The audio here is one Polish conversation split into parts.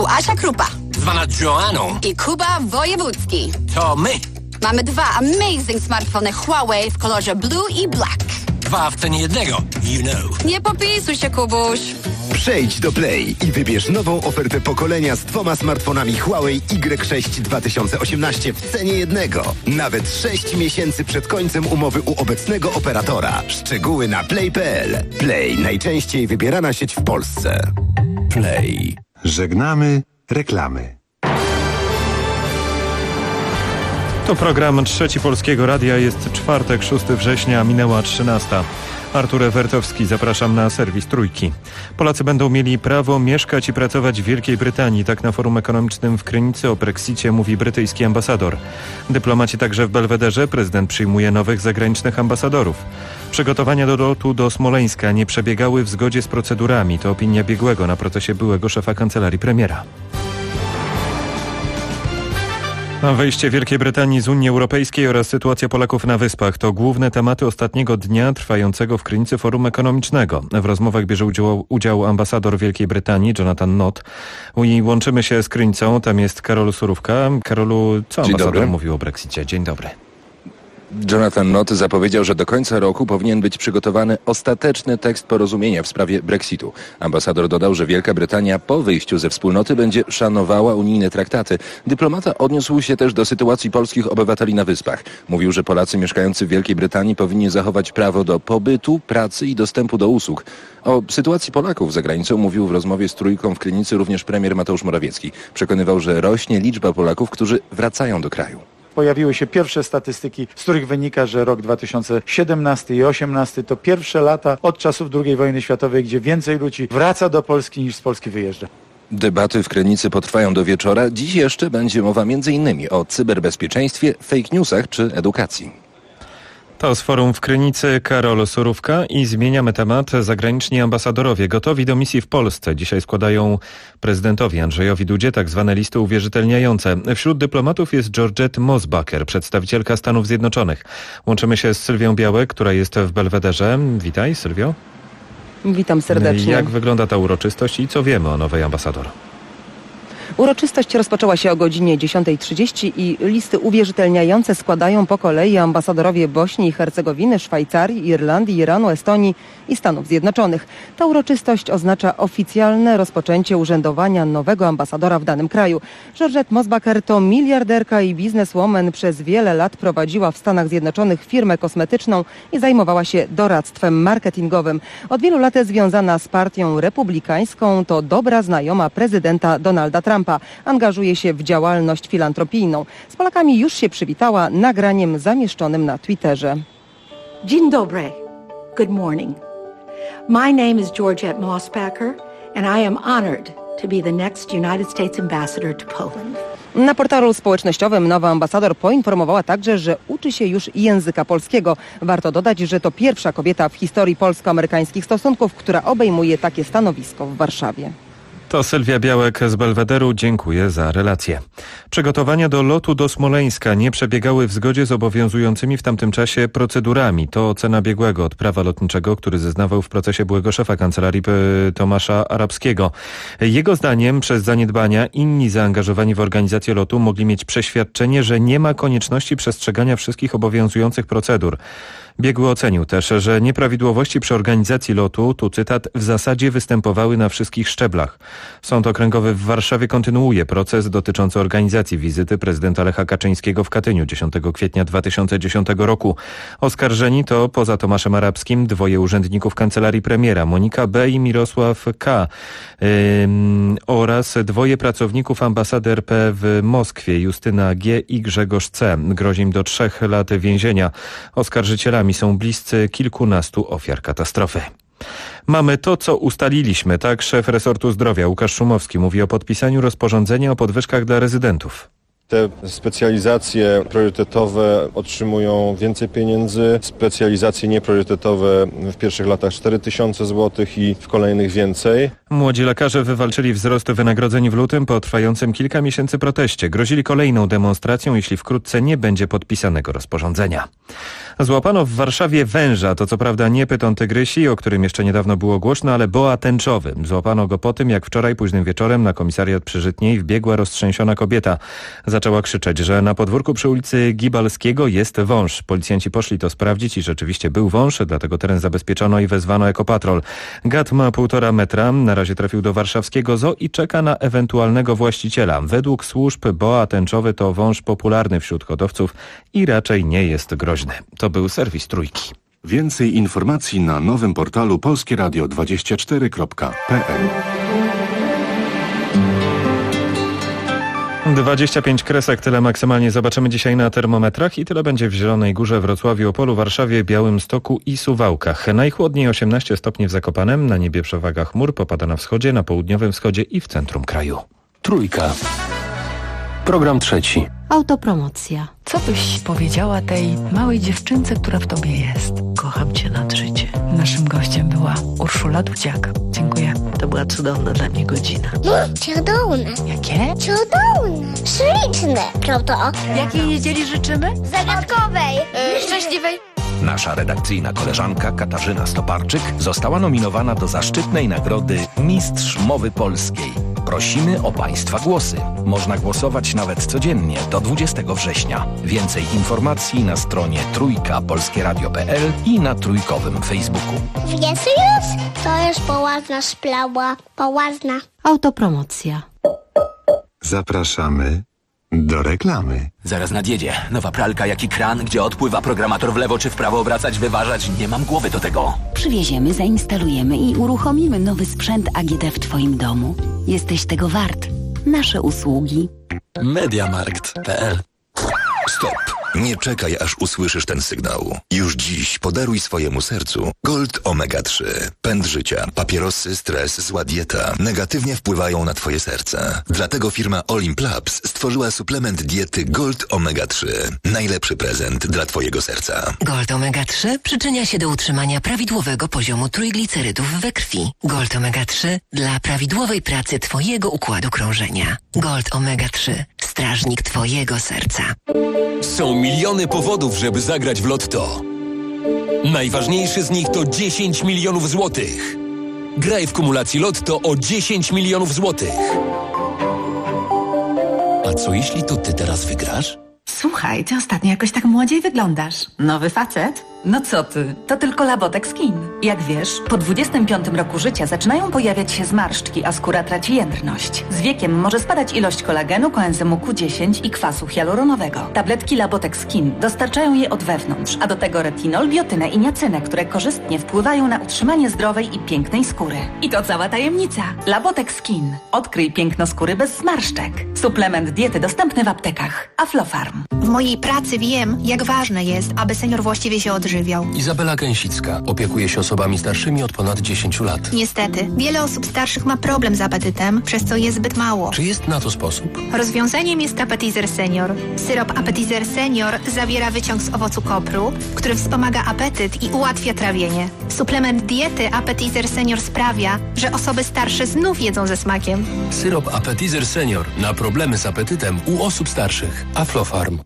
Tu Asia Krupa. Zwana Joanną. I Kuba Wojewódzki. To my. Mamy 2 amazing smartfony Huawei w kolorze blue i black. 2 w cenie jednego. You know. Nie popisuj się, Kubuś. Przejdź do Play i wybierz nową ofertę pokolenia z 2 smartfonami Huawei Y6 2018 w cenie jednego. Nawet 6 miesięcy przed końcem umowy u obecnego operatora. Szczegóły na play.pl. Play, najczęściej wybierana sieć w Polsce. Play. Żegnamy reklamy. To program Trzeci Polskiego Radia. Jest czwartek, 6 września, minęła 13. Artur Ewertowski, zapraszam na serwis Trójki. Polacy będą mieli prawo mieszkać i pracować w Wielkiej Brytanii. Tak na forum ekonomicznym w Krynicy o Brexicie mówi brytyjski ambasador. Dyplomaci także w Belwederze. Prezydent przyjmuje nowych zagranicznych ambasadorów. Przygotowania do lotu do Smoleńska nie przebiegały w zgodzie z procedurami. To opinia biegłego na procesie byłego szefa kancelarii premiera. Wejście Wielkiej Brytanii z Unii Europejskiej oraz sytuacja Polaków na Wyspach to główne tematy ostatniego dnia trwającego w Krynicy Forum Ekonomicznego. W rozmowach bierze udział ambasador Wielkiej Brytanii, Jonathan Nott. I łączymy się z Krynicą, tam jest Karol Surówka. Karolu, co ambasador mówił o Brexicie? Dzień dobry. Jonathan Nott zapowiedział, że do końca roku powinien być przygotowany ostateczny tekst porozumienia w sprawie Brexitu. Ambasador dodał, że Wielka Brytania po wyjściu ze wspólnoty będzie szanowała unijne traktaty. Dyplomata odniósł się też do sytuacji polskich obywateli na Wyspach. Mówił, że Polacy mieszkający w Wielkiej Brytanii powinni zachować prawo do pobytu, pracy i dostępu do usług. O sytuacji Polaków za granicą mówił w rozmowie z Trójką w Krynicy również premier Mateusz Morawiecki. Przekonywał, że rośnie liczba Polaków, którzy wracają do kraju. Pojawiły się pierwsze statystyki, z których wynika, że rok 2017 i 2018 to pierwsze lata od czasów II wojny światowej, gdzie więcej ludzi wraca do Polski niż z Polski wyjeżdża. Debaty w Krynicy potrwają do wieczora. Dziś jeszcze będzie mowa m.in. o cyberbezpieczeństwie, fake newsach czy edukacji. To z forum w Krynicy Karol Surówka i zmieniamy temat. Zagraniczni ambasadorowie gotowi do misji w Polsce. Dzisiaj składają prezydentowi Andrzejowi Dudzie tak zwane listy uwierzytelniające. Wśród dyplomatów jest Georgette Mosbacher, przedstawicielka Stanów Zjednoczonych. Łączymy się z Sylwią Białek, która jest w Belwederze. Witaj, Sylwio. Witam serdecznie. Jak wygląda ta uroczystość i co wiemy o nowej ambasador? Uroczystość rozpoczęła się o godzinie 10:30 i listy uwierzytelniające składają po kolei ambasadorowie Bośni i Hercegowiny, Szwajcarii, Irlandii, Iranu, Estonii i Stanów Zjednoczonych. Ta uroczystość oznacza oficjalne rozpoczęcie urzędowania nowego ambasadora w danym kraju. Georgette Mosbacher to miliarderka i bizneswoman. Przez wiele lat prowadziła w Stanach Zjednoczonych firmę kosmetyczną i zajmowała się doradztwem marketingowym. Od wielu lat związana z partią republikańską, to dobra znajoma prezydenta Donalda Trumpa. Angażuje się w działalność filantropijną. Z Polakami już się przywitała nagraniem zamieszczonym na Twitterze. Dzień dobry. Good morning. My name is Georgette Mosbacher and I am honored to be the next United States Ambassador to Poland. Na portalu społecznościowym nowa ambasador poinformowała także, że uczy się już języka polskiego. Warto dodać, że to pierwsza kobieta w historii polsko-amerykańskich stosunków, która obejmuje takie stanowisko w Warszawie. To Sylwia Białek z Belwederu. Dziękuję za relację. Przygotowania do lotu do Smoleńska nie przebiegały w zgodzie z obowiązującymi w tamtym czasie procedurami. To ocena biegłego od prawa lotniczego, który zeznawał w procesie byłego szefa kancelarii Tomasza Arabskiego. Jego zdaniem przez zaniedbania inni zaangażowani w organizację lotu mogli mieć przeświadczenie, że nie ma konieczności przestrzegania wszystkich obowiązujących procedur. Biegły ocenił też, że nieprawidłowości przy organizacji lotu, tu cytat, w zasadzie występowały na wszystkich szczeblach. Sąd Okręgowy w Warszawie kontynuuje proces dotyczący organizacji wizyty prezydenta Lecha Kaczyńskiego w Katyniu 10 kwietnia 2010 roku. Oskarżeni to poza Tomaszem Arabskim 2 urzędników kancelarii premiera, Monika B. i Mirosław K. Oraz 2 pracowników ambasady RP w Moskwie, Justyna G. i Grzegorz C. Grozi im do 3 lat więzienia. Oskarżycielami są bliscy kilkunastu ofiar katastrofy. Mamy to, co ustaliliśmy, tak szef resortu zdrowia Łukasz Szumowski mówi o podpisaniu rozporządzenia o podwyżkach dla rezydentów. Te specjalizacje priorytetowe otrzymują więcej pieniędzy, specjalizacje niepriorytetowe w pierwszych latach 4000 zł i w kolejnych więcej. Młodzi lekarze wywalczyli wzrost wynagrodzeń w lutym po trwającym kilka miesięcy proteście. Grozili kolejną demonstracją, jeśli wkrótce nie będzie podpisanego rozporządzenia. Złapano w Warszawie węża, to co prawda nie pyton tygrysi, o którym jeszcze niedawno było głośno, ale boa tęczowy. Złapano go po tym, jak wczoraj późnym wieczorem na komisariat przy Żytniej wbiegła roztrzęsiona kobieta. Zaczęła krzyczeć, że na podwórku przy ulicy Gibalskiego jest wąż. Policjanci poszli to sprawdzić i rzeczywiście był wąż, dlatego teren zabezpieczono i wezwano ekopatrol. Gad ma 1,5 metra, na razie trafił do warszawskiego zoo i czeka na ewentualnego właściciela. Według służb boa tęczowy to wąż popularny wśród hodowców i raczej nie jest groźny. To był serwis Trójki. Więcej informacji na nowym portalu polskieradio24.pl. 25 kresek, tyle maksymalnie zobaczymy dzisiaj na termometrach i tyle będzie w Zielonej Górze, Wrocławiu, Opolu, Warszawie, Białymstoku i Suwałkach. Najchłodniej 18 stopni w Zakopanem, na niebie przewaga chmur, popada na wschodzie, na południowym wschodzie i w centrum kraju. Trójka. Program trzeci. Autopromocja. Co byś powiedziała tej małej dziewczynce, która w tobie jest? Kocham cię nad życie. Naszym gościem była Urszula Dudziak. Dziękuję. To była cudowna dla mnie godzina. Cudowne. Jakie? Cudowne. Śliczne. Prawda? Jakiej niedzieli życzymy? Zagadkowej. Szczęśliwej. Nasza redakcyjna koleżanka Katarzyna Stoparczyk została nominowana do zaszczytnej nagrody Mistrz Mowy Polskiej. Prosimy o Państwa głosy. Można głosować nawet codziennie do 20 września. Więcej informacji na stronie trójkapolskieradio.pl i na trójkowym Facebooku. Wiesz już? To już poważna sprawa. Poważna. Autopromocja. Zapraszamy do reklamy. Zaraz nadjedzie. Nowa pralka jak i kran, gdzie odpływa programator w lewo czy w prawo obracać, wyważać. Nie mam głowy do tego. Przywieziemy, zainstalujemy i uruchomimy nowy sprzęt AGD w Twoim domu. Jesteś tego wart. Nasze usługi. Mediamarkt.pl. Stop! Nie czekaj, aż usłyszysz ten sygnał. Już dziś podaruj swojemu sercu Gold Omega 3. Pęd życia, papierosy, stres, zła dieta negatywnie wpływają na Twoje serce. Dlatego firma Olimplabs stworzyła suplement diety Gold Omega 3. Najlepszy prezent dla Twojego serca. Gold Omega 3 przyczynia się do utrzymania prawidłowego poziomu trójglicerydów we krwi. Gold Omega 3 dla prawidłowej pracy Twojego układu krążenia. Gold Omega 3. Strażnik Twojego serca. Są miliony powodów, żeby zagrać w Lotto. Najważniejszy z nich to 10 milionów złotych. Graj w kumulacji Lotto o 10 milionów złotych. A co jeśli to ty teraz wygrasz? Słuchaj, ty ostatnio jakoś tak młodziej wyglądasz. Nowy facet? No co ty, to tylko Labotex Skin. Jak wiesz, po 25 roku życia zaczynają pojawiać się zmarszczki, a skóra traci jędrność. Z wiekiem może spadać ilość kolagenu, koenzymu Q10 i kwasu hialuronowego. Tabletki Labotex Skin dostarczają je od wewnątrz, a do tego retinol, biotynę i niacynę, które korzystnie wpływają na utrzymanie zdrowej i pięknej skóry. I to cała tajemnica. Labotex Skin. Odkryj piękno skóry bez zmarszczek. Suplement diety dostępny w aptekach. Aflofarm. W mojej pracy wiem, jak ważne jest, aby senior właściwie się odżywiał. Izabela Gęsicka opiekuje się osobami starszymi od ponad 10 lat. Niestety, wiele osób starszych ma problem z apetytem, przez co jest zbyt mało. Czy jest na to sposób? Rozwiązaniem jest Appetizer Senior. Syrop Appetizer Senior zawiera wyciąg z owocu kopru, który wspomaga apetyt i ułatwia trawienie. Suplement diety Appetizer Senior sprawia, że osoby starsze znów jedzą ze smakiem. Syrop Appetizer Senior na problemy z apetytem u osób starszych. Aflofarm.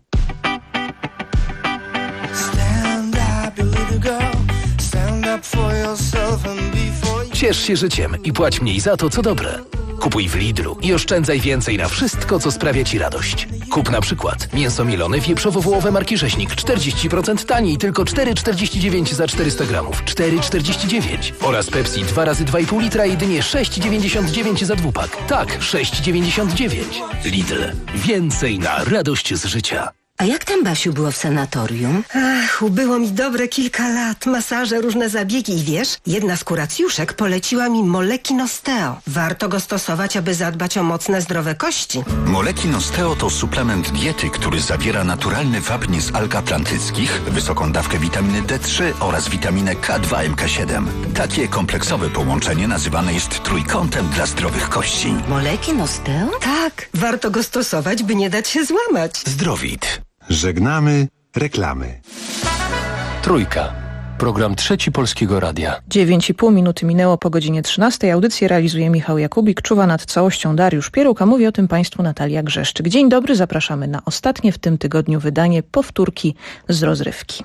Ciesz się życiem i płać mniej za to, co dobre. Kupuj w Lidlu i oszczędzaj więcej na wszystko, co sprawia Ci radość. Kup na przykład mięso mielone wieprzowo-wołowe marki Rzeźnik 40% taniej, tylko 4,49 za 400 gramów. 4,49. Oraz Pepsi 2 razy 2,5 litra jedynie 6,99 za dwupak. Tak, 6,99. Lidl. Więcej na radość z życia. A jak tam, Basiu, było w sanatorium? Ach, ubyło mi dobre kilka lat. Masaże, różne zabiegi i wiesz, jedna z kuracjuszek poleciła mi Molekin Osteo. Warto go stosować, aby zadbać o mocne, zdrowe kości. Molekin Osteo to suplement diety, który zawiera naturalny wapń z alg atlantyckich, wysoką dawkę witaminy D3 oraz witaminę K2-MK7. Takie kompleksowe połączenie nazywane jest trójkątem dla zdrowych kości. Molekin Osteo? Tak, warto go stosować, by nie dać się złamać. Zdrowit. Żegnamy reklamy. Trójka. Program Trzeci Polskiego Radia. 9,5 minuty minęło po godzinie 13. Audycję realizuje Michał Jakubik, czuwa nad całością Dariusz Pieruk, a mówi o tym Państwu Natalia Grzeszczyk. Dzień dobry, zapraszamy na ostatnie w tym tygodniu wydanie powtórki z rozrywki.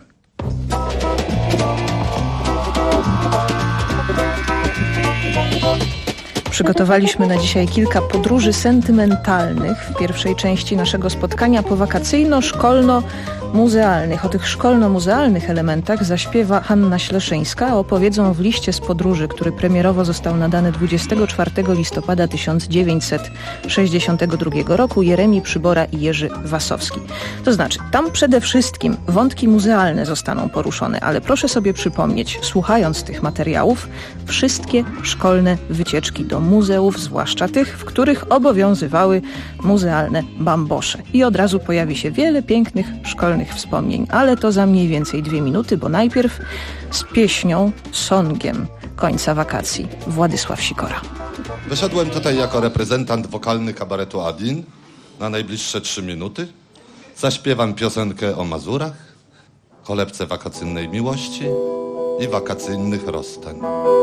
Przygotowaliśmy na dzisiaj kilka podróży sentymentalnych w pierwszej części naszego spotkania powakacyjno-szkolno-muzealnych. O tych szkolno-muzealnych elementach zaśpiewa Hanna Śleszyńska, a opowiedzą w liście z podróży, który premierowo został nadany 24 listopada 1962 roku Jeremi Przybora i Jerzy Wasowski. To znaczy, tam przede wszystkim wątki muzealne zostaną poruszone, ale proszę sobie przypomnieć, słuchając tych materiałów, wszystkie szkolne wycieczki do muzeów, zwłaszcza tych, w których obowiązywały muzealne bambosze. I od razu pojawi się wiele pięknych szkolnych wspomnień, ale to za mniej więcej 2 minuty, bo najpierw z pieśnią, songiem końca wakacji Władysław Sikora. Wyszedłem tutaj jako reprezentant wokalny kabaretu Adin na najbliższe 3 minuty. Zaśpiewam piosenkę o Mazurach, kolebce wakacyjnej miłości i wakacyjnych rozstań.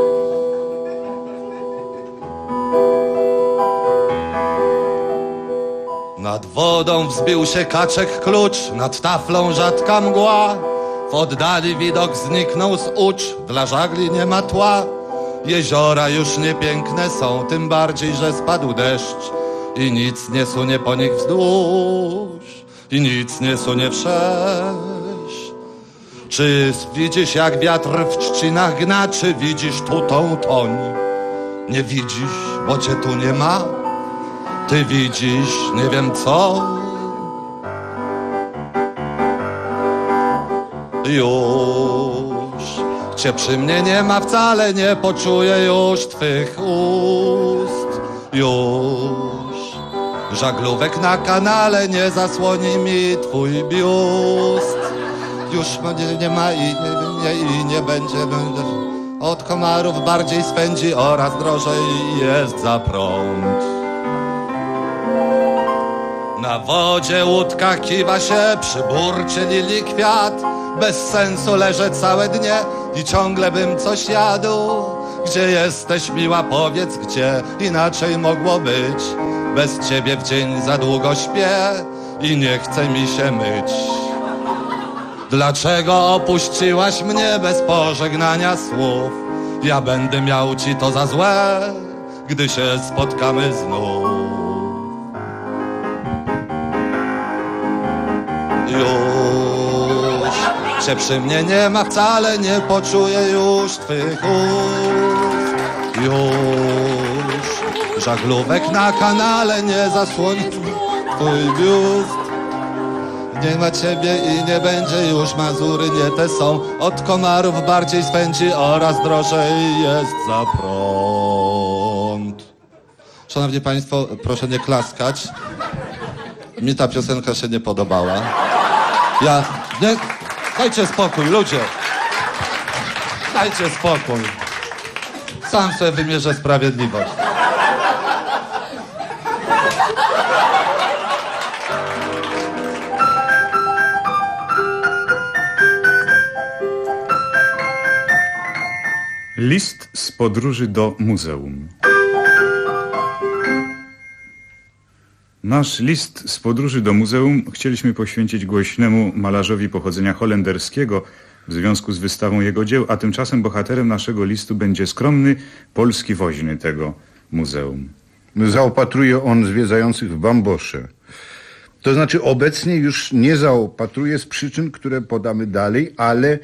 Nad wodą wzbił się kaczek klucz, nad taflą rzadka mgła. W oddali widok zniknął z ucz, dla żagli nie ma tła. Jeziora już niepiękne są, tym bardziej, że spadł deszcz. I nic nie sunie po nich wzdłuż, i nic nie sunie wszerz. Czy widzisz, jak wiatr w trzcinach gna, czy widzisz tu tą toń? Nie widzisz, bo cię tu nie ma. Ty widzisz, nie wiem co. Już cię przy mnie nie ma wcale, nie poczuję już twych ust. Już żaglówek na kanale nie zasłoni mi twój biust. Już mnie nie ma i nie będzie. Od komarów bardziej spędzi oraz drożej jest za prąd. Na wodzie łódka kiwa się, przy burcie lili kwiat. Bez sensu leżę całe dnie i ciągle bym coś jadł. Gdzie jesteś, miła, powiedz gdzie, inaczej mogło być. Bez ciebie w dzień za długo śpię i nie chce mi się myć. Dlaczego opuściłaś mnie bez pożegnania słów? Ja będę miał ci to za złe, gdy się spotkamy znów. Już cię przy mnie nie ma wcale, nie poczuję już twych ust. Już żaglówek na kanale nie zasłoni twój biust. Nie ma ciebie i nie będzie już, Mazury nie te są. Od komarów bardziej spędzi oraz drożej jest za prąd. Szanowni Państwo, proszę nie klaskać. Mi ta piosenka się nie podobała. Dajcie spokój, ludzie. Dajcie spokój. Sam sobie wymierzę sprawiedliwość. List z podróży do muzeum. Nasz list z podróży do muzeum chcieliśmy poświęcić głośnemu malarzowi pochodzenia holenderskiego w związku z wystawą jego dzieł, a tymczasem bohaterem naszego listu będzie skromny polski woźny tego muzeum. Zaopatruje on zwiedzających w bambosze. To znaczy obecnie już nie zaopatruje z przyczyn, które podamy dalej, ale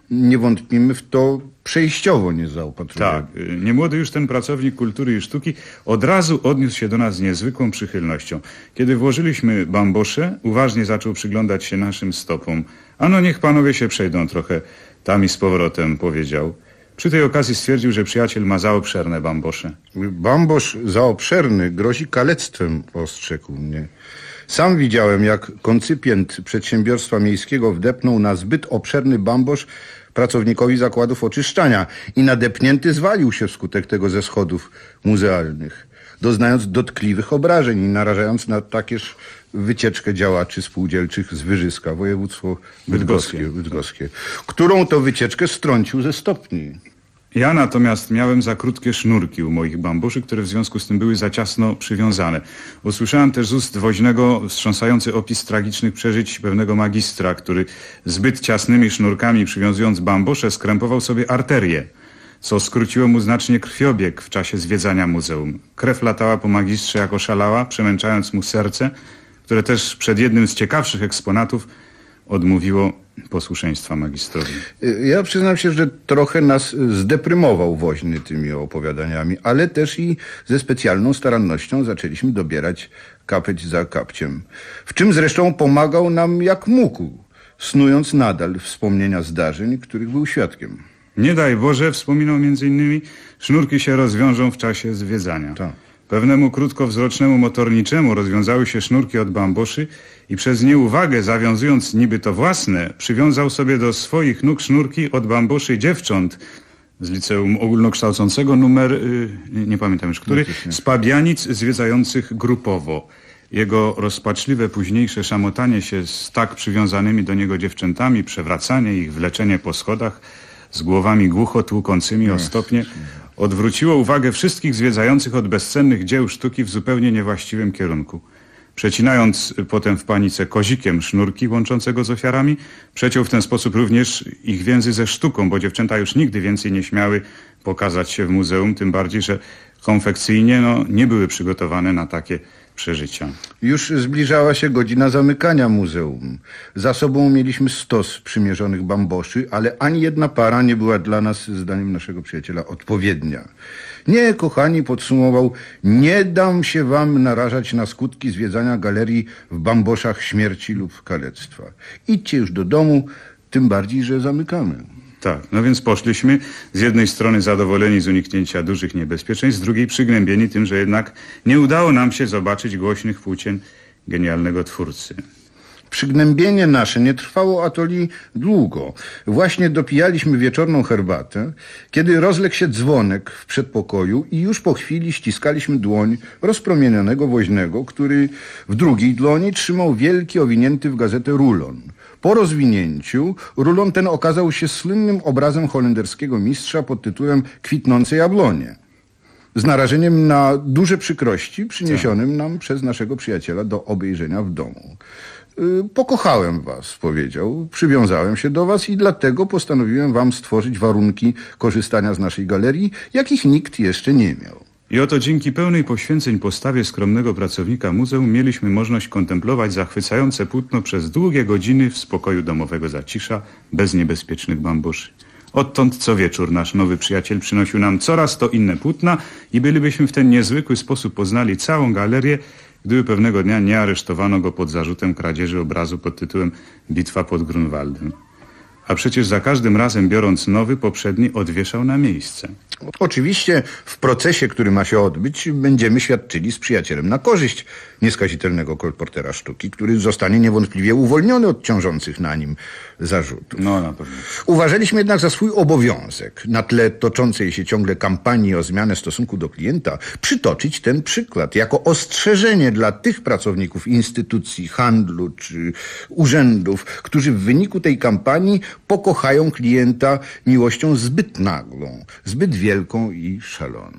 nie wątpimy w to, przejściowo nie zaopatrujemy. Tak, niemłody już ten pracownik kultury i sztuki od razu odniósł się do nas z niezwykłą przychylnością. Kiedy włożyliśmy bambosze, uważnie zaczął przyglądać się naszym stopom. Ano niech panowie się przejdą trochę tam i z powrotem, powiedział. Przy tej okazji stwierdził, że przyjaciel ma za obszerne bambosze. Bambosz za obszerny grozi kalectwem, ostrzegł mnie. Sam widziałem, jak koncypient przedsiębiorstwa miejskiego wdepnął na zbyt obszerny bambosz pracownikowi zakładów oczyszczania i nadepnięty zwalił się wskutek tego ze schodów muzealnych, doznając dotkliwych obrażeń i narażając na takież wycieczkę działaczy spółdzielczych z Wyżyska, województwo bydgoskie, którą to wycieczkę strącił ze stopni. Ja natomiast miałem za krótkie sznurki u moich bambuszy, które w związku z tym były za ciasno przywiązane. Usłyszałem też z ust woźnego wstrząsający opis tragicznych przeżyć pewnego magistra, który zbyt ciasnymi sznurkami przywiązując bambusze skrępował sobie arterię, co skróciło mu znacznie krwiobieg w czasie zwiedzania muzeum. Krew latała po magistrze jak oszalała, przemęczając mu serce, które też przed jednym z ciekawszych eksponatów odmówiło posłuszeństwa magistrowi. Ja przyznam się, że trochę nas zdeprymował woźny tymi opowiadaniami, ale też i ze specjalną starannością zaczęliśmy dobierać kapeć za kapciem. W czym zresztą pomagał nam jak mógł, snując nadal wspomnienia zdarzeń, których był świadkiem. Nie daj Boże, wspominał między innymi, sznurki się rozwiążą w czasie zwiedzania. Tak. Pewnemu krótkowzrocznemu motorniczemu rozwiązały się sznurki od bamboszy i przez nieuwagę, zawiązując niby to własne, przywiązał sobie do swoich nóg sznurki od bamboszy dziewcząt z liceum ogólnokształcącego numer, nie pamiętam już który, z Pabianic zwiedzających grupowo. Jego rozpaczliwe późniejsze szamotanie się z tak przywiązanymi do niego dziewczętami, przewracanie ich, wleczenie po schodach z głowami głucho tłukącymi o stopnie, odwróciło uwagę wszystkich zwiedzających od bezcennych dzieł sztuki w zupełnie niewłaściwym kierunku. Przecinając potem w panice kozikiem sznurki łączące go z ofiarami, przeciął w ten sposób również ich więzy ze sztuką, bo dziewczęta już nigdy więcej nie śmiały pokazać się w muzeum, tym bardziej, że konfekcyjnie nie były przygotowane na takie przeżycia. Już zbliżała się godzina zamykania muzeum. Za sobą mieliśmy 100 przymierzonych bamboszy, ale ani jedna para nie była dla nas, zdaniem naszego przyjaciela, odpowiednia. Nie, kochani, podsumował, nie dam się wam narażać na skutki zwiedzania galerii w bamboszach śmierci lub kalectwa. Idźcie już do domu, tym bardziej, że zamykamy. Tak, no więc poszliśmy z jednej strony zadowoleni z uniknięcia dużych niebezpieczeństw, z drugiej przygnębieni tym, że jednak nie udało nam się zobaczyć głośnych płócien genialnego twórcy. Przygnębienie nasze nie trwało atoli długo. Właśnie dopijaliśmy wieczorną herbatę, kiedy rozległ się dzwonek w przedpokoju i już po chwili ściskaliśmy dłoń rozpromienionego woźnego, który w drugiej dłoni trzymał wielki, owinięty w gazetę rulon. Po rozwinięciu rulon ten okazał się słynnym obrazem holenderskiego mistrza pod tytułem Kwitnące jabłonie, z narażeniem na duże przykrości przyniesionym nam przez naszego przyjaciela do obejrzenia w domu. Pokochałem was, powiedział, przywiązałem się do was i dlatego postanowiłem wam stworzyć warunki korzystania z naszej galerii, jakich nikt jeszcze nie miał. I oto dzięki pełnej poświęceń postawie skromnego pracownika muzeum mieliśmy możliwość kontemplować zachwycające płótno przez długie godziny w spokoju domowego zacisza, bez niebezpiecznych bambuszy. Odtąd co wieczór nasz nowy przyjaciel przynosił nam coraz to inne płótna i bylibyśmy w ten niezwykły sposób poznali całą galerię, gdyby pewnego dnia nie aresztowano go pod zarzutem kradzieży obrazu pod tytułem Bitwa pod Grunwaldem. A przecież za każdym razem, biorąc nowy, poprzedni odwieszał na miejsce. Oczywiście w procesie, który ma się odbyć, będziemy świadczyli z przyjacielem na korzyść nieskazitelnego kolportera sztuki, który zostanie niewątpliwie uwolniony od ciążących na nim zarzutów. No, na pewno. Uważaliśmy jednak za swój obowiązek, na tle toczącej się ciągle kampanii o zmianę stosunku do klienta, przytoczyć ten przykład jako ostrzeżenie dla tych pracowników instytucji, handlu czy urzędów, którzy w wyniku tej kampanii pokochają klienta miłością zbyt nagłą, zbyt wielką i szaloną.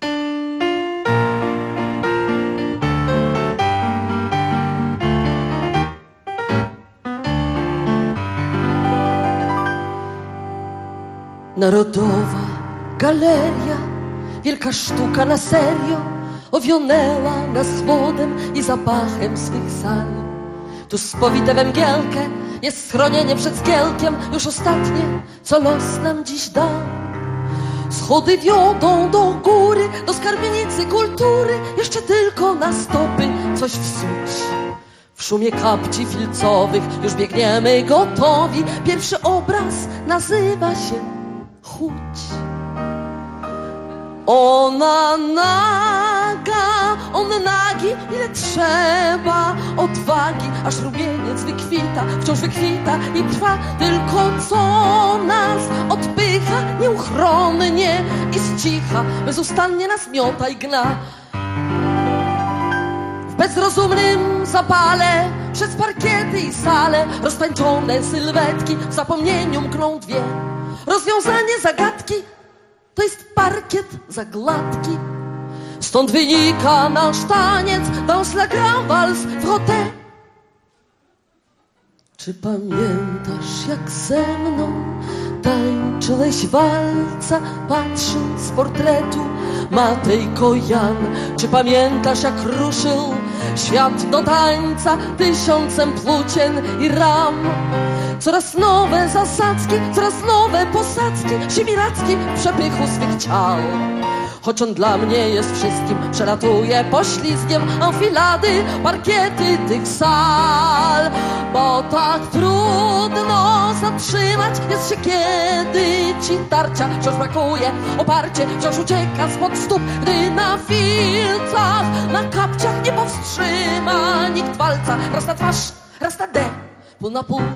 Narodowa galeria, wielka sztuka na serio, owionęła nas modem i zapachem swych sal. Tu spowite węgielkę jest schronienie przed zgielkiem, już ostatnie, co los nam dziś da. Schody wiodą do góry, do skarbienicy kultury, jeszcze tylko na stopy coś wsuć. W szumie kapci filcowych już biegniemy gotowi, pierwszy obraz nazywa się Chłódź. Ona naga, on nagi, ile trzeba odwagi, aż rumieniec wykwita, wciąż wykwita i trwa. Tylko co nas odpycha nieuchronnie i z cicha bezustannie nas miota i gna. W bezrozumnym zapale przez parkiety i sale roztańczone sylwetki w zapomnieniu mkną dwie. Rozwiązanie zagadki to jest parkiet za gładki. Stąd wynika nasz taniec, dans la grand vals frotté. Czy pamiętasz, jak ze mną tańczyłeś walca, patrząc z portretu Matejko Jan? Czy pamiętasz, jak ruszył świat do tańca tysiącem płócien i ram? Coraz nowe zasadzki, coraz nowe posadzki, siwiracki w przepychu swych ciał. Choć on dla mnie jest wszystkim, przelatuje poślizgiem amfilady, parkiety tych sal. Bo tak trudno zatrzymać jest się, kiedy ci tarcia wciąż brakuje, oparcie wciąż ucieka spod stóp, gdy na filcach, na kapciach nie powstrzyma nikt walca. Raz na twarz, raz na D, pół na pół.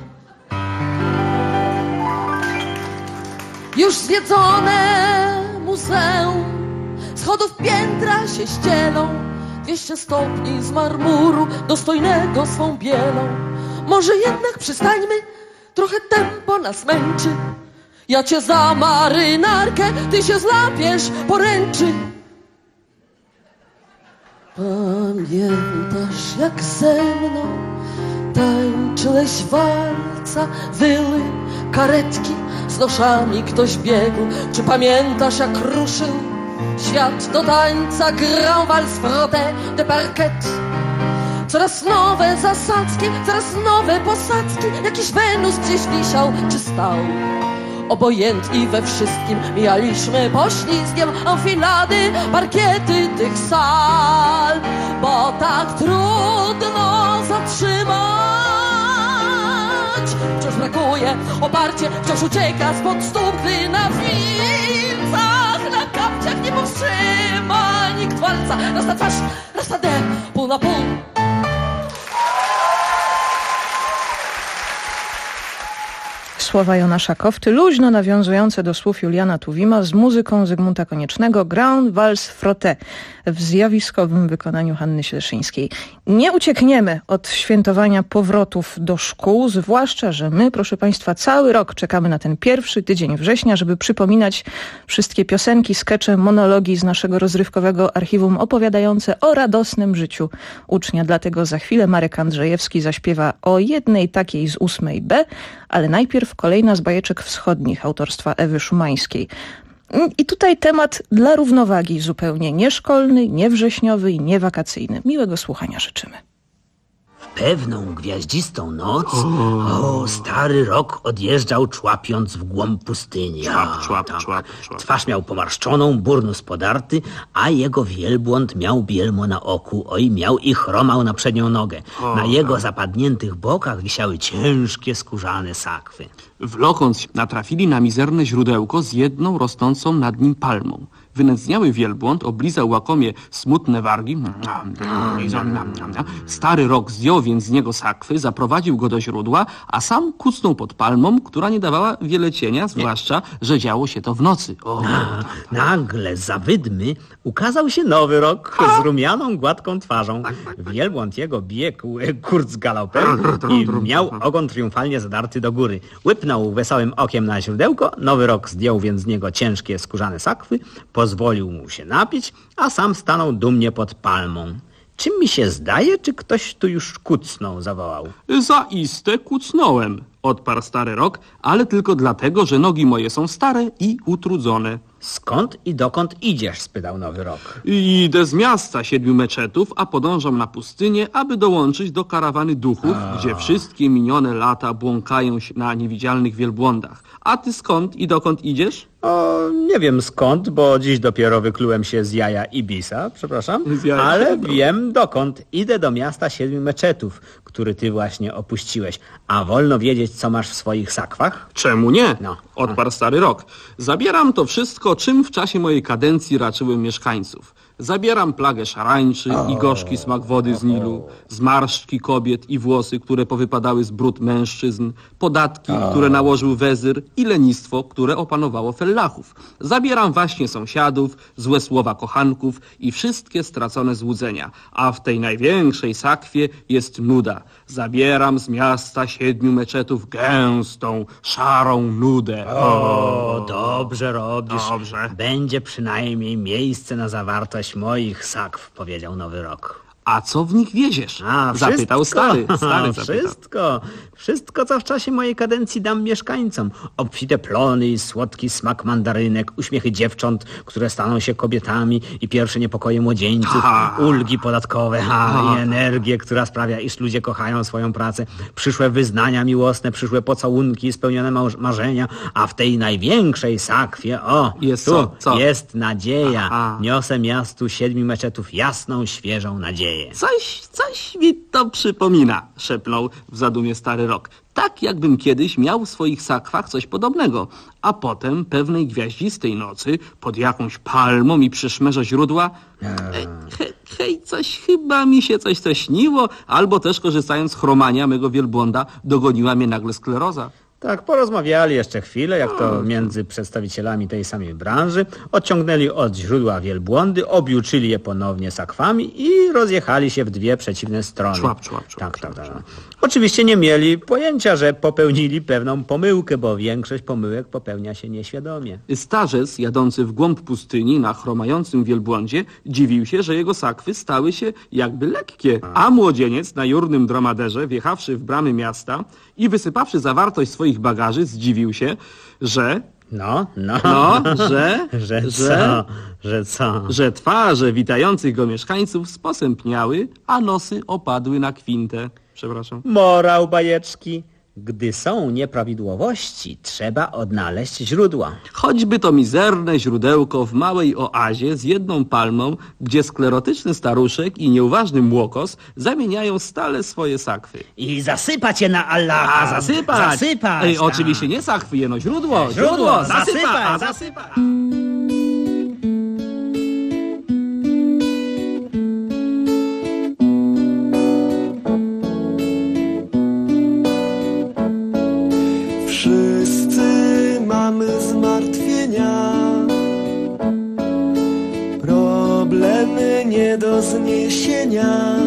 Już zwiedzone muzeum, schodów piętra się ścielą, 200 stopni z marmuru dostojnego swą bielą. Może jednak przystańmy, trochę tempo nas męczy. Ja cię za marynarkę, ty się złapiesz poręczy. Pamiętasz, jak ze mną tańczyłeś walca, wyły karetki, z noszami ktoś biegł. Czy pamiętasz, jak ruszył świat do tańca grand vals frotté de parquet? Coraz nowe zasadzki, coraz nowe posadzki, jakiś Wenus gdzieś wisiał czy stał. Obojętni we wszystkim mijaliśmy poślizgiem amfilady, parkiety tych sal. Bo tak trudno zatrzymać, wciąż brakuje oparcie, wciąż ucieka spod stóp, gdy na filcach, na kapciach nie powstrzyma nikt walca. Raz na twarz, raz na D, pół na pół. Słowa Jonasza Kofty, luźno nawiązujące do słów Juliana Tuwima, z muzyką Zygmunta Koniecznego, Grand Vals Frotté w zjawiskowym wykonaniu Hanny Śleszyńskiej. Nie uciekniemy od świętowania powrotów do szkół, zwłaszcza że my, proszę Państwa, cały rok czekamy na ten pierwszy tydzień września, żeby przypominać wszystkie piosenki, skecze, monologi z naszego rozrywkowego archiwum opowiadające o radosnym życiu ucznia. Dlatego za chwilę Marek Andrzejewski zaśpiewa o jednej takiej z 8b, ale najpierw kolejna z bajeczek wschodnich autorstwa Ewy Szumańskiej. I tutaj temat dla równowagi, zupełnie nieszkolny, niewrześniowy i niewakacyjny. Miłego słuchania życzymy. Pewną gwiaździstą noc, stary rok odjeżdżał, człapiąc w głąb pustyni. Człap. Twarz miał pomarszczoną, burnus podarty, a jego wielbłąd miał bielmo na oku, miał i chromał na przednią nogę. Na jego zapadniętych bokach wisiały ciężkie, skórzane sakwy. Wlokąc, natrafili na mizerne źródełko z jedną rosnącą nad nim palmą. Wynędzniały wielbłąd oblizał łakomie smutne wargi. Stary rok zdjął więc z niego sakwy, zaprowadził go do źródła, a sam kucnął pod palmą, która nie dawała wiele cienia, zwłaszcza, że działo się to w nocy. Nagle za wydmy ukazał się nowy rok z rumianą, gładką twarzą. Wielbłąd jego biegł kurz galopem i miał ogon triumfalnie zadarty do góry. Łypnął wesołym okiem na źródełko, nowy rok zdjął więc z niego ciężkie, skórzane sakwy, pozwolił mu się napić, a sam stanął dumnie pod palmą. Czy mi się zdaje, czy ktoś tu już kucnął, zawołał. Zaiste kucnąłem, odparł stary rok, ale tylko dlatego, że nogi moje są stare i utrudzone. Skąd i dokąd idziesz? Spytał Nowy Rok. Idę z miasta 7 meczetów, a podążam na pustynię, aby dołączyć do karawany duchów, gdzie wszystkie minione lata błąkają się na niewidzialnych wielbłądach. A ty skąd i dokąd idziesz? Nie wiem skąd, bo dziś dopiero wyklułem się z jaja Ibisa, przepraszam, ale wiem dokąd. Idę do miasta 7 meczetów, który ty właśnie opuściłeś. A wolno wiedzieć, co masz w swoich sakwach? Czemu nie? Odparł Stary Rok. Zabieram to wszystko, czym w czasie mojej kadencji raczyłem mieszkańców. Zabieram plagę szarańczy i gorzki smak wody z Nilu, zmarszczki kobiet i włosy, które powypadały z brud mężczyzn, podatki, które nałożył wezyr i lenistwo, które opanowało fellachów. Zabieram właśnie sąsiadów, złe słowa kochanków i wszystkie stracone złudzenia, a w tej największej sakwie jest nuda. Zabieram z miasta 7 meczetów gęstą, szarą nudę. Dobrze robisz. Dobrze. Będzie przynajmniej miejsce na zawartość moich sakw, powiedział Nowy Rok. A co w nich wieziesz? Zapytał Stary. Wszystko, co w czasie mojej kadencji dam mieszkańcom. Obfite plony i słodki smak mandarynek, uśmiechy dziewcząt, które staną się kobietami i pierwsze niepokoje młodzieńców, ulgi podatkowe i energię, która sprawia, iż ludzie kochają swoją pracę, przyszłe wyznania miłosne, przyszłe pocałunki, spełnione marzenia, a w tej największej sakwie, jest nadzieja. Niosę miastu 7 meczetów jasną, świeżą nadzieję. Coś mi to przypomina, szepnął w zadumie Stary Rok. Tak jakbym kiedyś miał w swoich sakwach coś podobnego. A potem pewnej gwiaździstej nocy pod jakąś palmą i przy szmerze źródła chyba mi się coś śniło, albo też korzystając z chromania mego wielbłąda dogoniła mnie nagle skleroza. Tak, porozmawiali jeszcze chwilę, jak to między przedstawicielami tej samej branży, odciągnęli od źródła wielbłądy, objuczyli je ponownie sakwami i rozjechali się w dwie przeciwne strony. Tak. Oczywiście nie mieli pojęcia, że popełnili pewną pomyłkę, bo większość pomyłek popełnia się nieświadomie. Starzec jadący w głąb pustyni na chromającym wielbłądzie dziwił się, że jego sakwy stały się jakby lekkie, a młodzieniec na jurnym dromaderze, wjechawszy w bramy miasta i wysypawszy zawartość swoich bagaży, zdziwił się, że że twarze witających go mieszkańców sposępniały, a nosy opadły na kwintę. Przepraszam. Morał bajeczki. Gdy są nieprawidłowości, trzeba odnaleźć źródła. Choćby to mizerne źródełko w małej oazie z jedną palmą, gdzie sklerotyczny staruszek i nieuważny młokos zamieniają stale swoje sakwy. I zasypać je na Allaha. Zasypać! Oczywiście nie sakwy, jeno źródło. Zasypać! Mamy zmartwienia, problemy nie do zniesienia,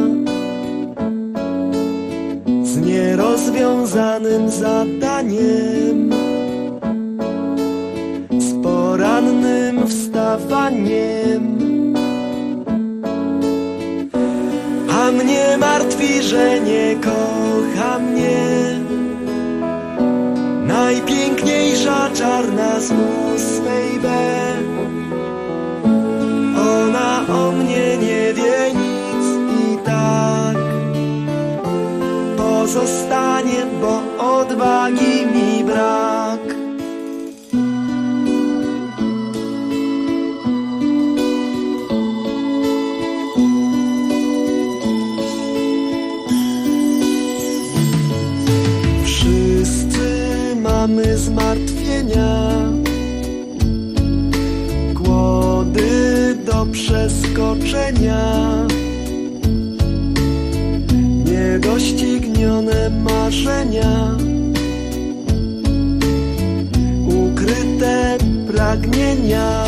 z nierozwiązanym zadaniem, z porannym wstawaniem. A mnie martwi, że nie kocha mnie najpiękniejsza czarna z 8B. Ona o mnie nie wie nic i tak pozostanie, bo odwagi mi brak. Mamy zmartwienia, głody do przeskoczenia, niedoścignione marzenia, ukryte pragnienia.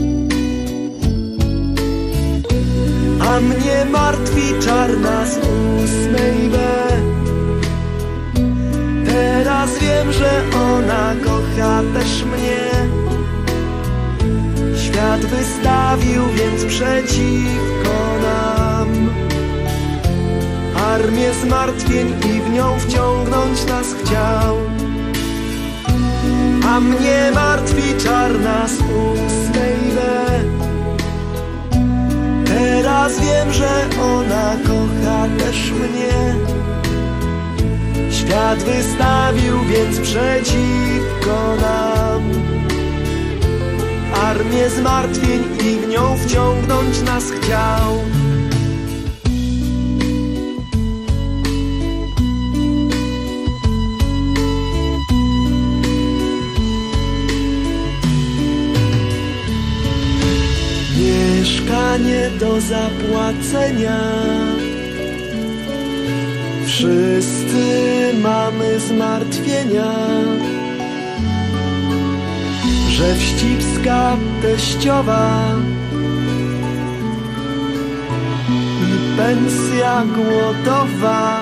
A mnie martwi czarna z 8B. Teraz wiem, że ona kocha też mnie. Świat wystawił więc przeciwko nam armię zmartwień i w nią wciągnąć nas chciał. A mnie martwi czarna z 8B. Teraz wiem, że ona kocha też mnie. Świat wystawił więc przeciwko nam armię zmartwień i w nią wciągnąć nas chciał. Mieszkanie do zapłacenia. Wszyscy mamy zmartwienia, że wścibska teściowa i pensja głodowa.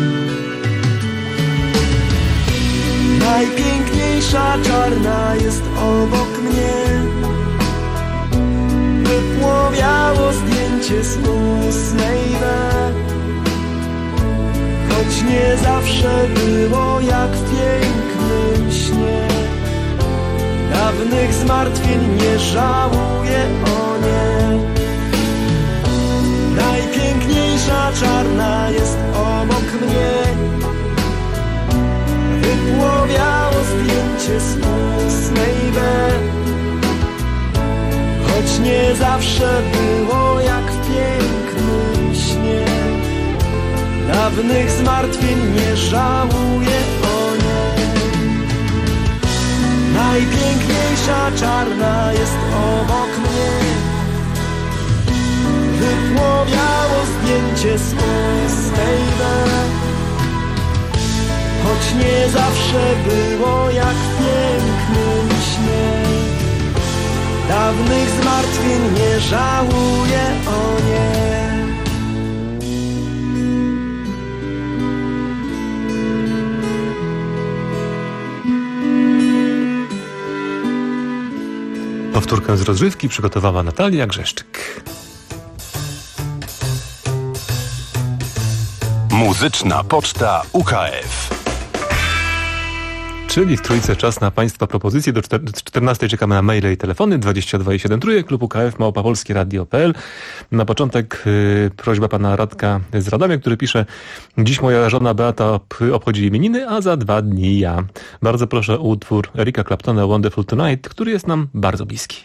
Najpiękniejsza czarna jest obok mnie. Wypłowiało zdjęcie z 8B. Choć nie zawsze było jak w pięknym śnie. Dawnych zmartwień nie żałuję, o nie. Najpiękniejsza czarna jest obok mnie. Wypłowiało zdjęcie z 8B. Choć nie zawsze było jak w pięknym śnie. Dawnych zmartwień nie żałuję, o nie. Najpiękniejsza czarna jest obok mnie. Wypłowiało zdjęcie z 8B. Choć nie zawsze było jak w pięknym śnie. Dawnych zmartwień nie żałuję, o nie. Powtórkę z rozrywki przygotowała Natalia Grzeszczyk. Muzyczna Poczta UKF. Czyli w Trójce czas na Państwa propozycje. Do 14 czekamy na maile i telefony 22 Trójek, klub UKF, @polskieradio.pl. Na początek prośba pana Radka z Radomia, który pisze: dziś moja żona Beata obchodzi imieniny, a za 2 dni ja. Bardzo proszę o utwór Erika Claptona Wonderful Tonight, który jest nam bardzo bliski.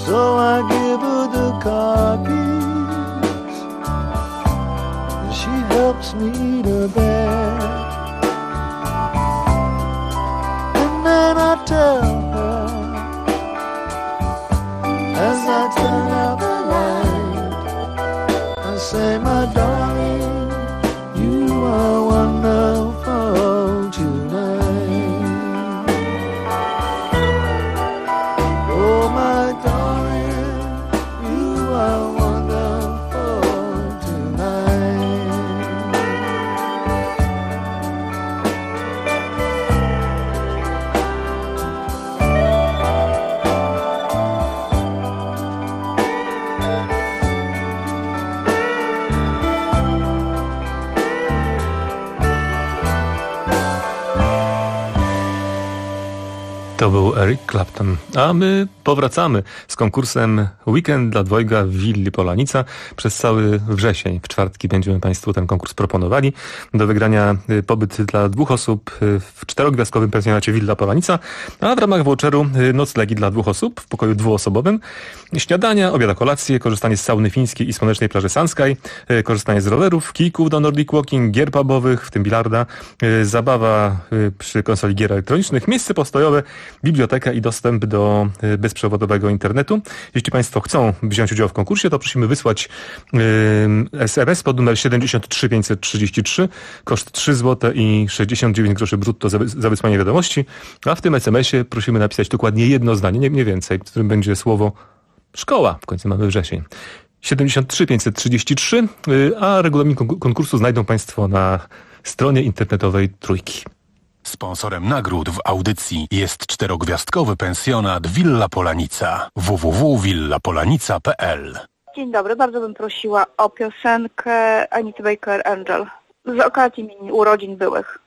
So I give her the car keys, and she helps me to bed. And then I tell her, as I turn out the light, I say, my darling, you are wonderful tonight. Oh, my darling, you are wonderful tonight. To był Eric Clapton, a my powracamy z konkursem Weekend dla dwojga w Willi Polanica. Przez cały wrzesień, w czwartki będziemy Państwu ten konkurs proponowali. Do wygrania pobyt dla 2 osób w 4-gwiazdkowym pensjonacie Willa Polanica, a w ramach voucheru noclegi dla 2 osób w pokoju 2-osobowym. Śniadania, obiad, kolacje, korzystanie z sauny fińskiej i słonecznej plaży Sunskaj, korzystanie z rowerów, kijków do Nordic Walking, gier pubowych, w tym bilarda, zabawa przy konsoli gier elektronicznych, miejsce postojowe, biblioteka i dostęp do bezprzewodowego internetu. Jeśli Państwo chcą wziąć udział w konkursie, to prosimy wysłać SMS pod numer 73533, koszt 3 zł i 69 groszy brutto za wysłanie wiadomości, a w tym SMS-ie prosimy napisać dokładnie jedno zdanie, nie więcej, w którym będzie słowo szkoła. W końcu mamy wrzesień. 73533, a regulamin konkursu znajdą Państwo na stronie internetowej Trójki. Sponsorem nagród w audycji jest 4-gwiazdkowy pensjonat Villa Polanica. www.villapolanica.pl. Dzień dobry, bardzo bym prosiła o piosenkę Anity Baker Angel z okazji urodzin byłych.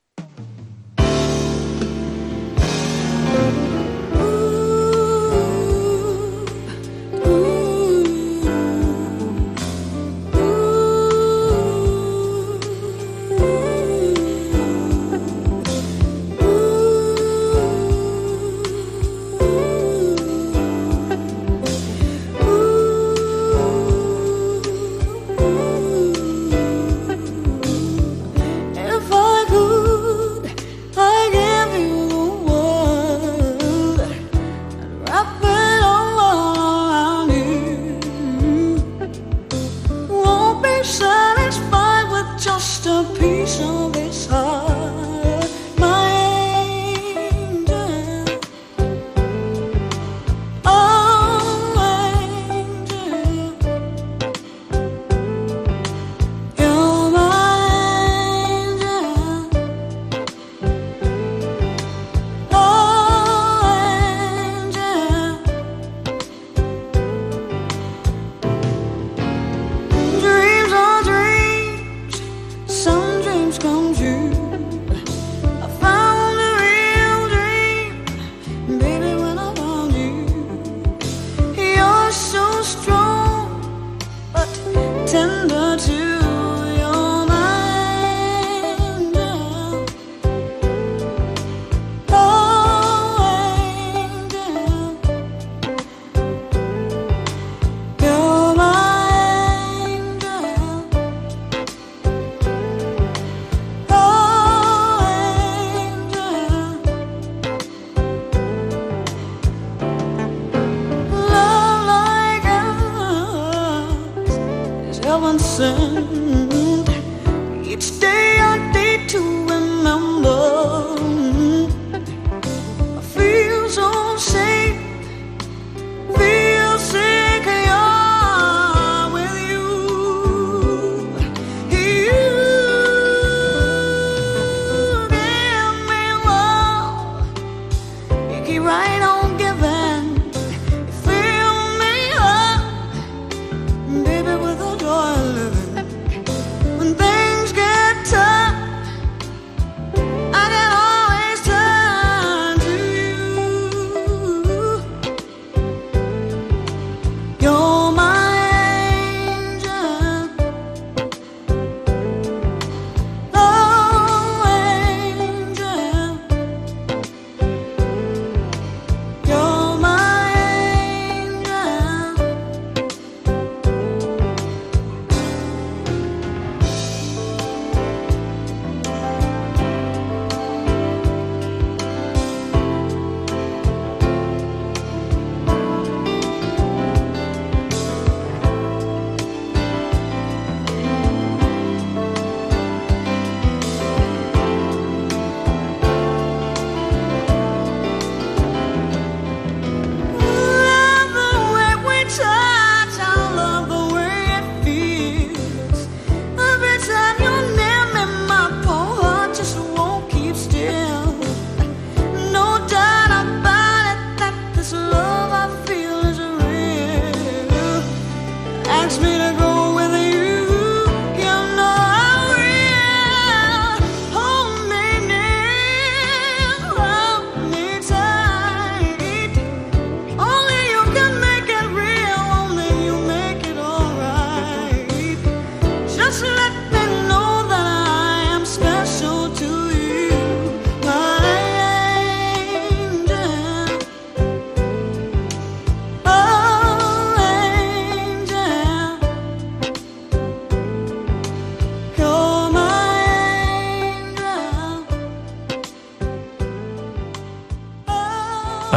Baby, with a joy living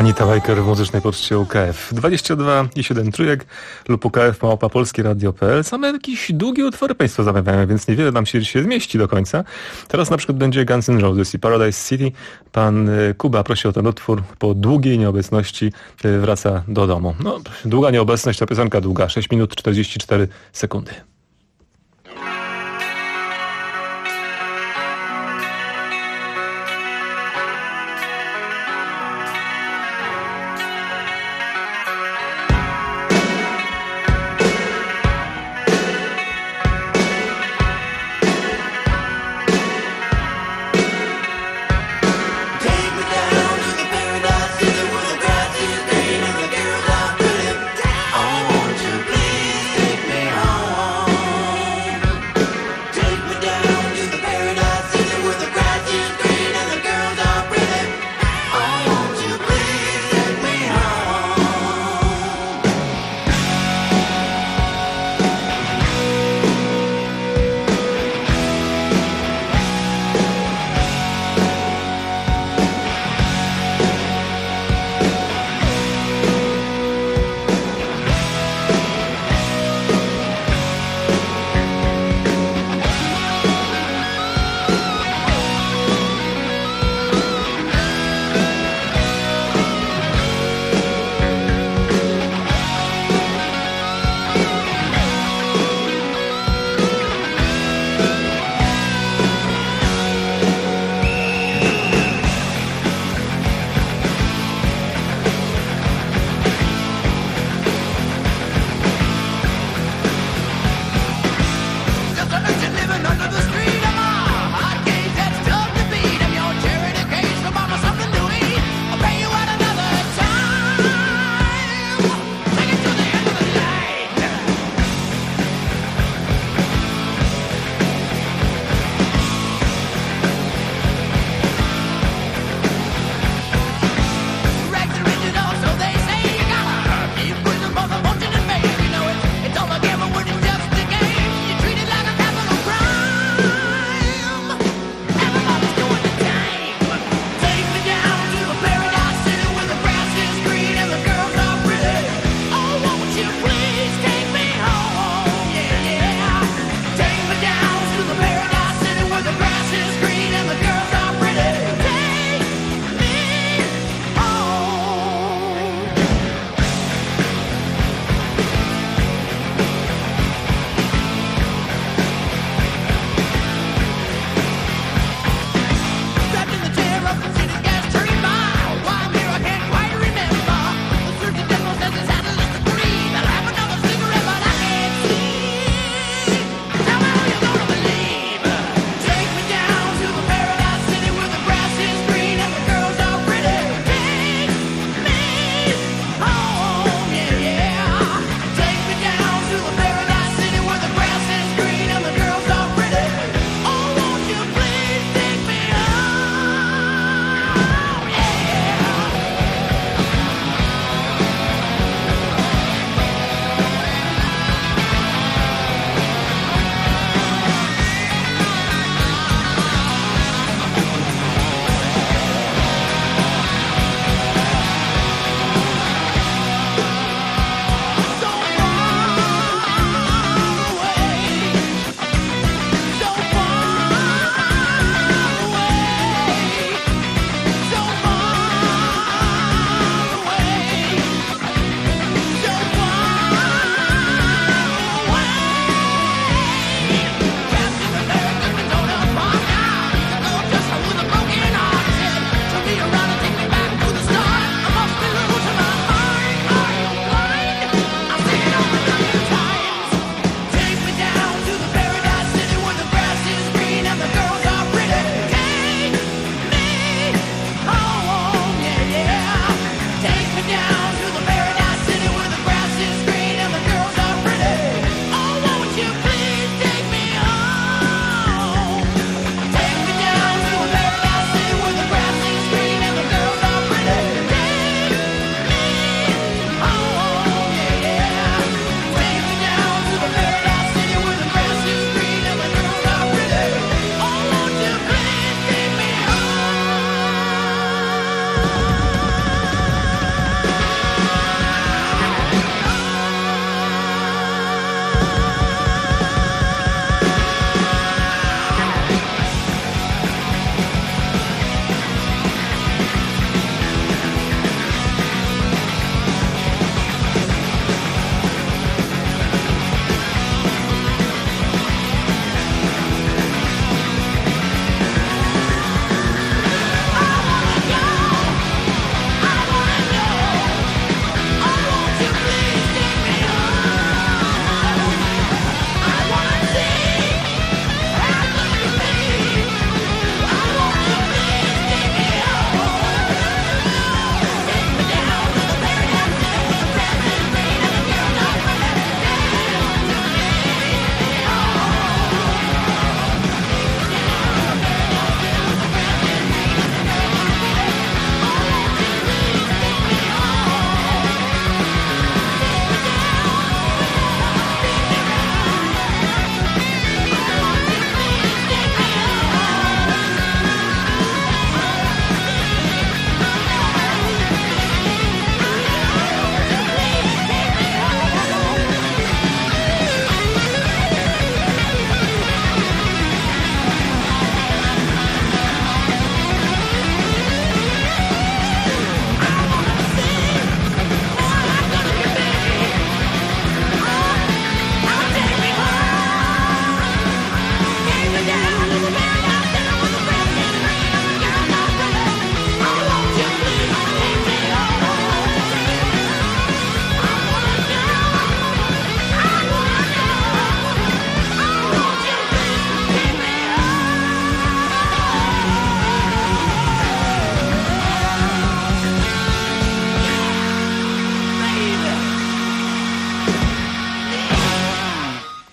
Anita Wajker w muzycznej poczcie UKF. 22 i 7 trójek lub UKF @polskieradio.pl. Same jakieś długie utwory Państwo zamawiają, więc niewiele nam się dzisiaj zmieści do końca. Teraz na przykład będzie Guns N' Roses i Paradise City. Pan Kuba prosi o ten utwór. Po długiej nieobecności wraca do domu. No, długa nieobecność, ta piosenka długa. 6 minut 44 sekundy. Oh, won't you please take me home?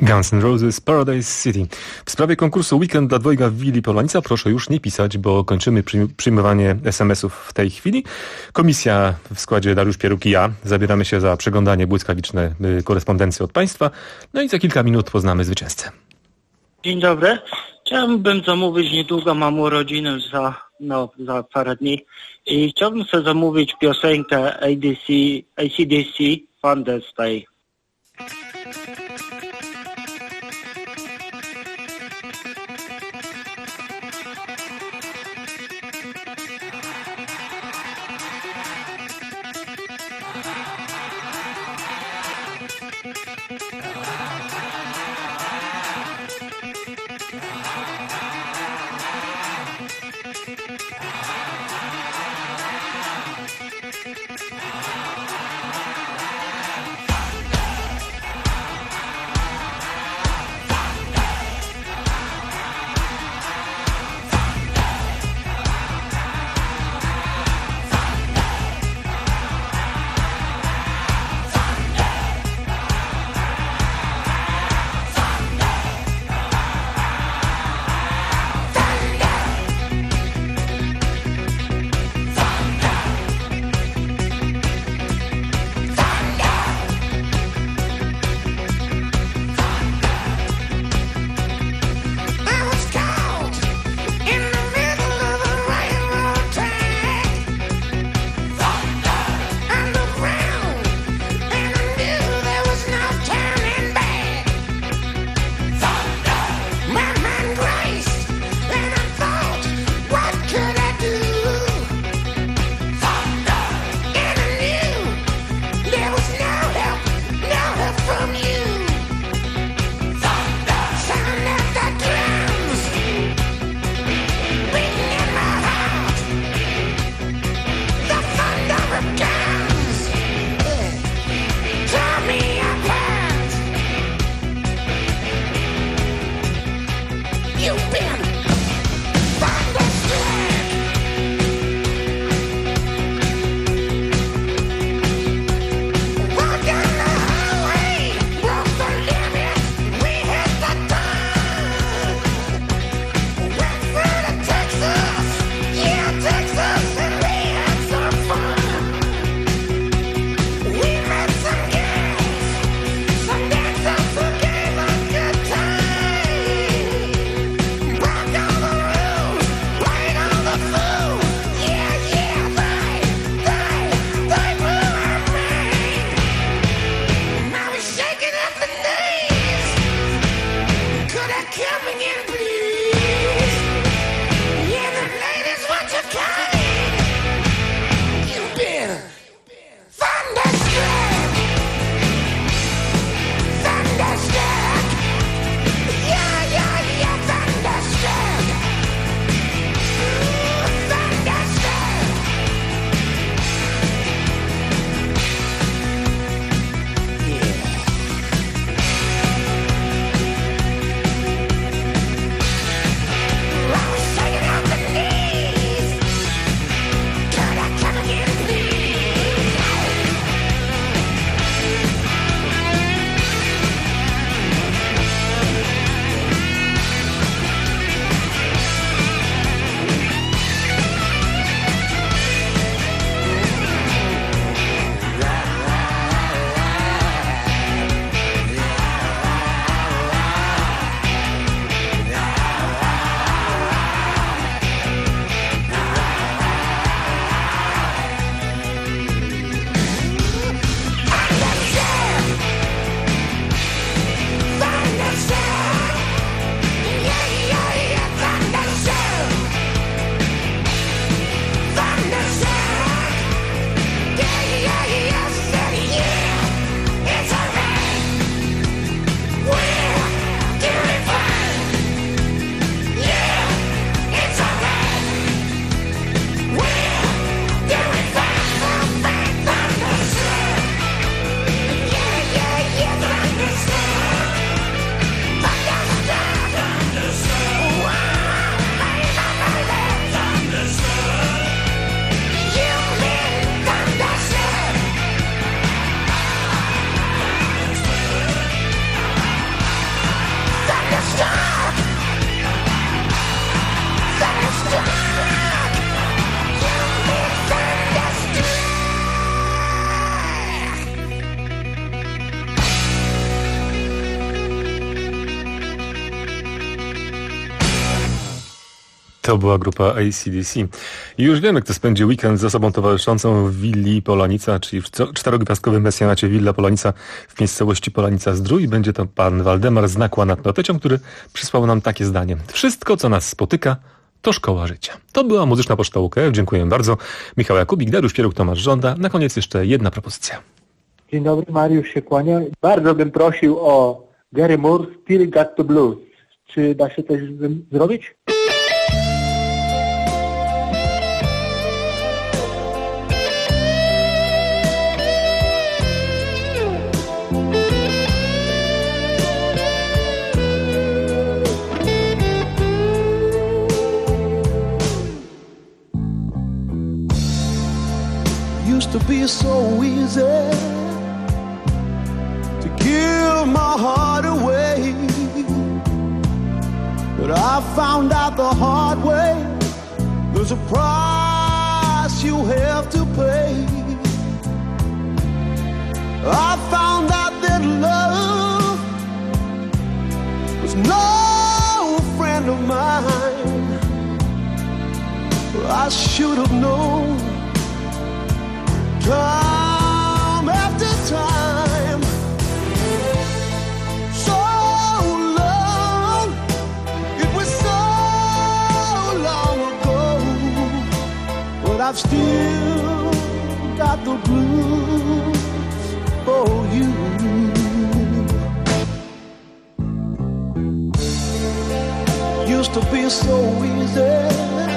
Guns N' Roses, Paradise City. W sprawie konkursu Weekend dla dwojga w Willi Polańca proszę już nie pisać, bo kończymy przyjmowanie SMS-ów w tej chwili. Komisja w składzie Dariusz Pieruk i ja zabieramy się za przeglądanie błyskawiczne korespondencji od Państwa. No i za kilka minut poznamy zwycięzcę. Dzień dobry. Chciałbym zamówić, niedługo mam urodziny za parę dni i chciałbym sobie zamówić piosenkę AC/DC Founder's Day. To była grupa AC/DC. I już wiemy, kto spędzi weekend z osobą towarzyszącą w willi Polanica, czyli w 4-gwiazdkowym pensjonacie Villa Polanica w miejscowości Polanica-Zdrój. Będzie to pan Waldemar z Nakła nad Notecią, który przysłał nam takie zdanie. Wszystko, co nas spotyka, to szkoła życia. To była Muzyczna Poczta UKF. Dziękuję bardzo. Michał Jakubik, Dariusz Pieruk, Tomasz Żąda. Na koniec jeszcze jedna propozycja. Dzień dobry, Mariusz się kłania. Bardzo bym prosił o Gary Moore, Still Got the Blues. Czy da się coś zrobić? Used to be so easy to give my heart away, but I found out the hard way there's a price you have to pay. I found out that love was no friend of mine. I should have known time after time. So long, it was so long ago, but I've still got the blues for you. Used to be so easy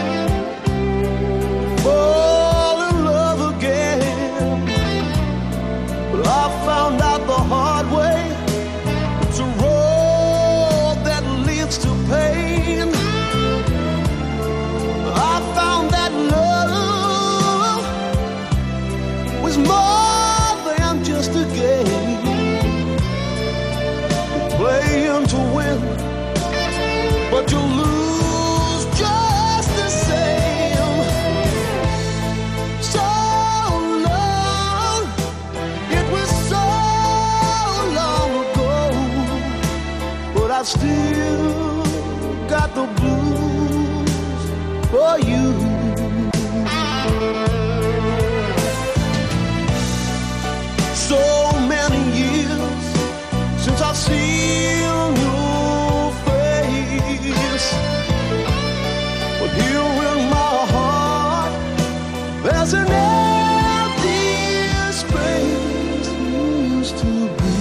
fall in love again, but I found out the hard way it's a road that leads to pain. I found that love was more than just a game, playing to win, but you lose just the same. So long, it was so long ago, but I've still got the blues for you. So many years since I've seen your face, but here in my heart there's an empty space you used to be.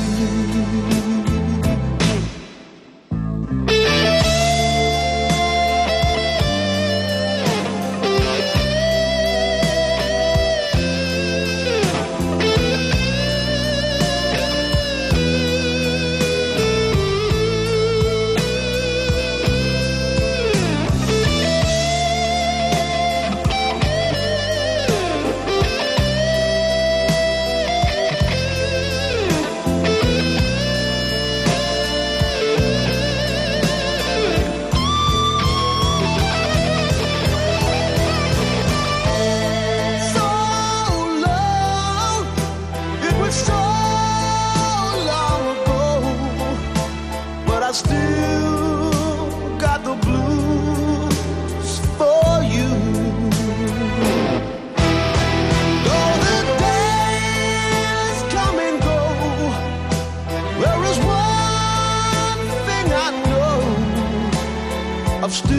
I've still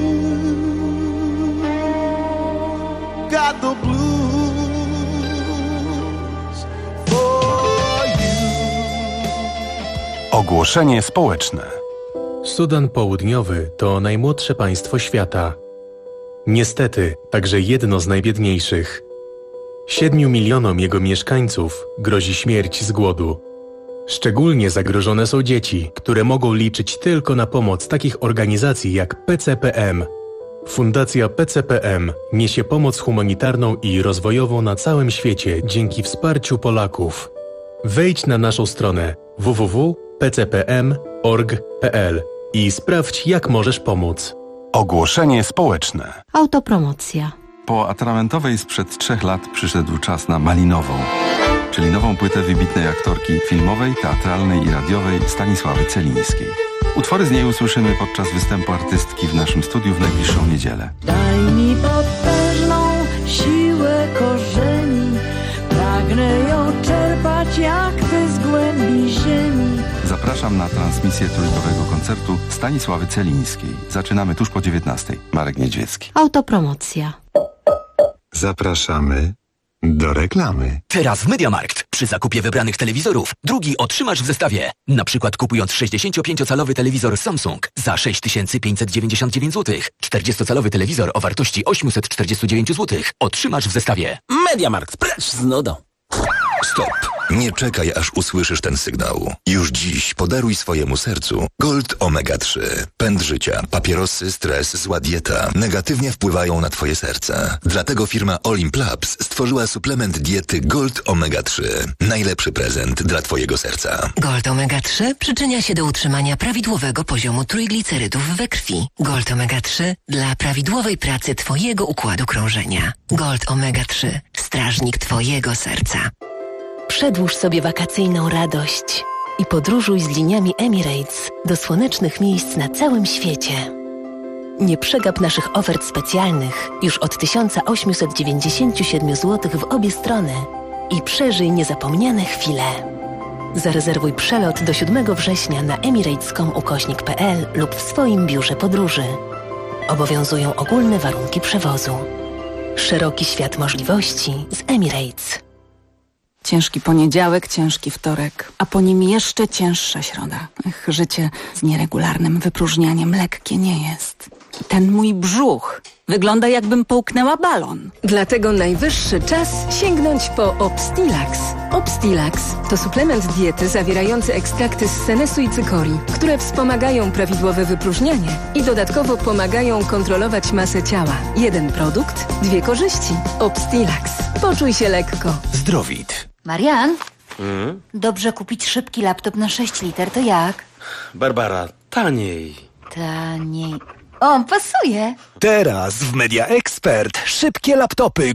got the blues for you. Ogłoszenie społeczne. Sudan Południowy to najmłodsze państwo świata. Niestety, także jedno z najbiedniejszych. 7 milionom jego mieszkańców grozi śmierć z głodu. Szczególnie zagrożone są dzieci, które mogą liczyć tylko na pomoc takich organizacji jak PCPM. Fundacja PCPM niesie pomoc humanitarną i rozwojową na całym świecie dzięki wsparciu Polaków. Wejdź na naszą stronę www.pcpm.org.pl i sprawdź, jak możesz pomóc. Ogłoszenie społeczne. Autopromocja. Po atramentowej sprzed 3 lat przyszedł czas na malinową, czyli nową płytę wybitnej aktorki filmowej, teatralnej i radiowej Stanisławy Celińskiej. Utwory z niej usłyszymy podczas występu artystki w naszym studiu w najbliższą niedzielę. Daj mi potężną siłę korzeni, pragnę ją czerpać jak ty z głębi ziemi. Zapraszam na transmisję trójkowego koncertu Stanisławy Celińskiej. Zaczynamy tuż po 19:00. Marek Niedźwiecki. Autopromocja. Zapraszamy do reklamy. Teraz w MediaMarkt. Przy zakupie wybranych telewizorów drugi otrzymasz w zestawie. Na przykład kupując 65-calowy telewizor Samsung za 6599 zł, 40-calowy telewizor o wartości 849 zł otrzymasz w zestawie. MediaMarkt, precz z nudą. Stop. Nie czekaj, aż usłyszysz ten sygnał. Już dziś podaruj swojemu sercu Gold Omega 3. Pęd życia, papierosy, stres, zła dieta negatywnie wpływają na twoje serce. Dlatego firma Olimp Labs stworzyła suplement diety Gold Omega 3. Najlepszy prezent dla twojego serca. Gold Omega 3 przyczynia się do utrzymania prawidłowego poziomu trójglicerydów we krwi. Gold Omega 3 dla prawidłowej pracy twojego układu krążenia. Gold Omega 3. Strażnik twojego serca. Przedłuż sobie wakacyjną radość i podróżuj z liniami Emirates do słonecznych miejsc na całym świecie. Nie przegap naszych ofert specjalnych już od 1897 zł w obie strony i przeżyj niezapomniane chwile. Zarezerwuj przelot do 7 września na emirates.com/pl lub w swoim biurze podróży. Obowiązują ogólne warunki przewozu. Szeroki świat możliwości z Emirates. Ciężki poniedziałek, ciężki wtorek, a po nim jeszcze cięższa środa. Życie z nieregularnym wypróżnianiem lekkie nie jest. Ten mój brzuch wygląda, jakbym połknęła balon. Dlatego najwyższy czas sięgnąć po Obstilax. Obstilax to suplement diety zawierający ekstrakty z senesu i cykorii, które wspomagają prawidłowe wypróżnianie i dodatkowo pomagają kontrolować masę ciała. Jeden produkt, dwie korzyści. Obstilax. Poczuj się lekko. Zdrowit. Marian, dobrze kupić szybki laptop na 6 liter, to jak? Barbara, taniej. Taniej. O, pasuje. Teraz w Media Expert szybkie laptopy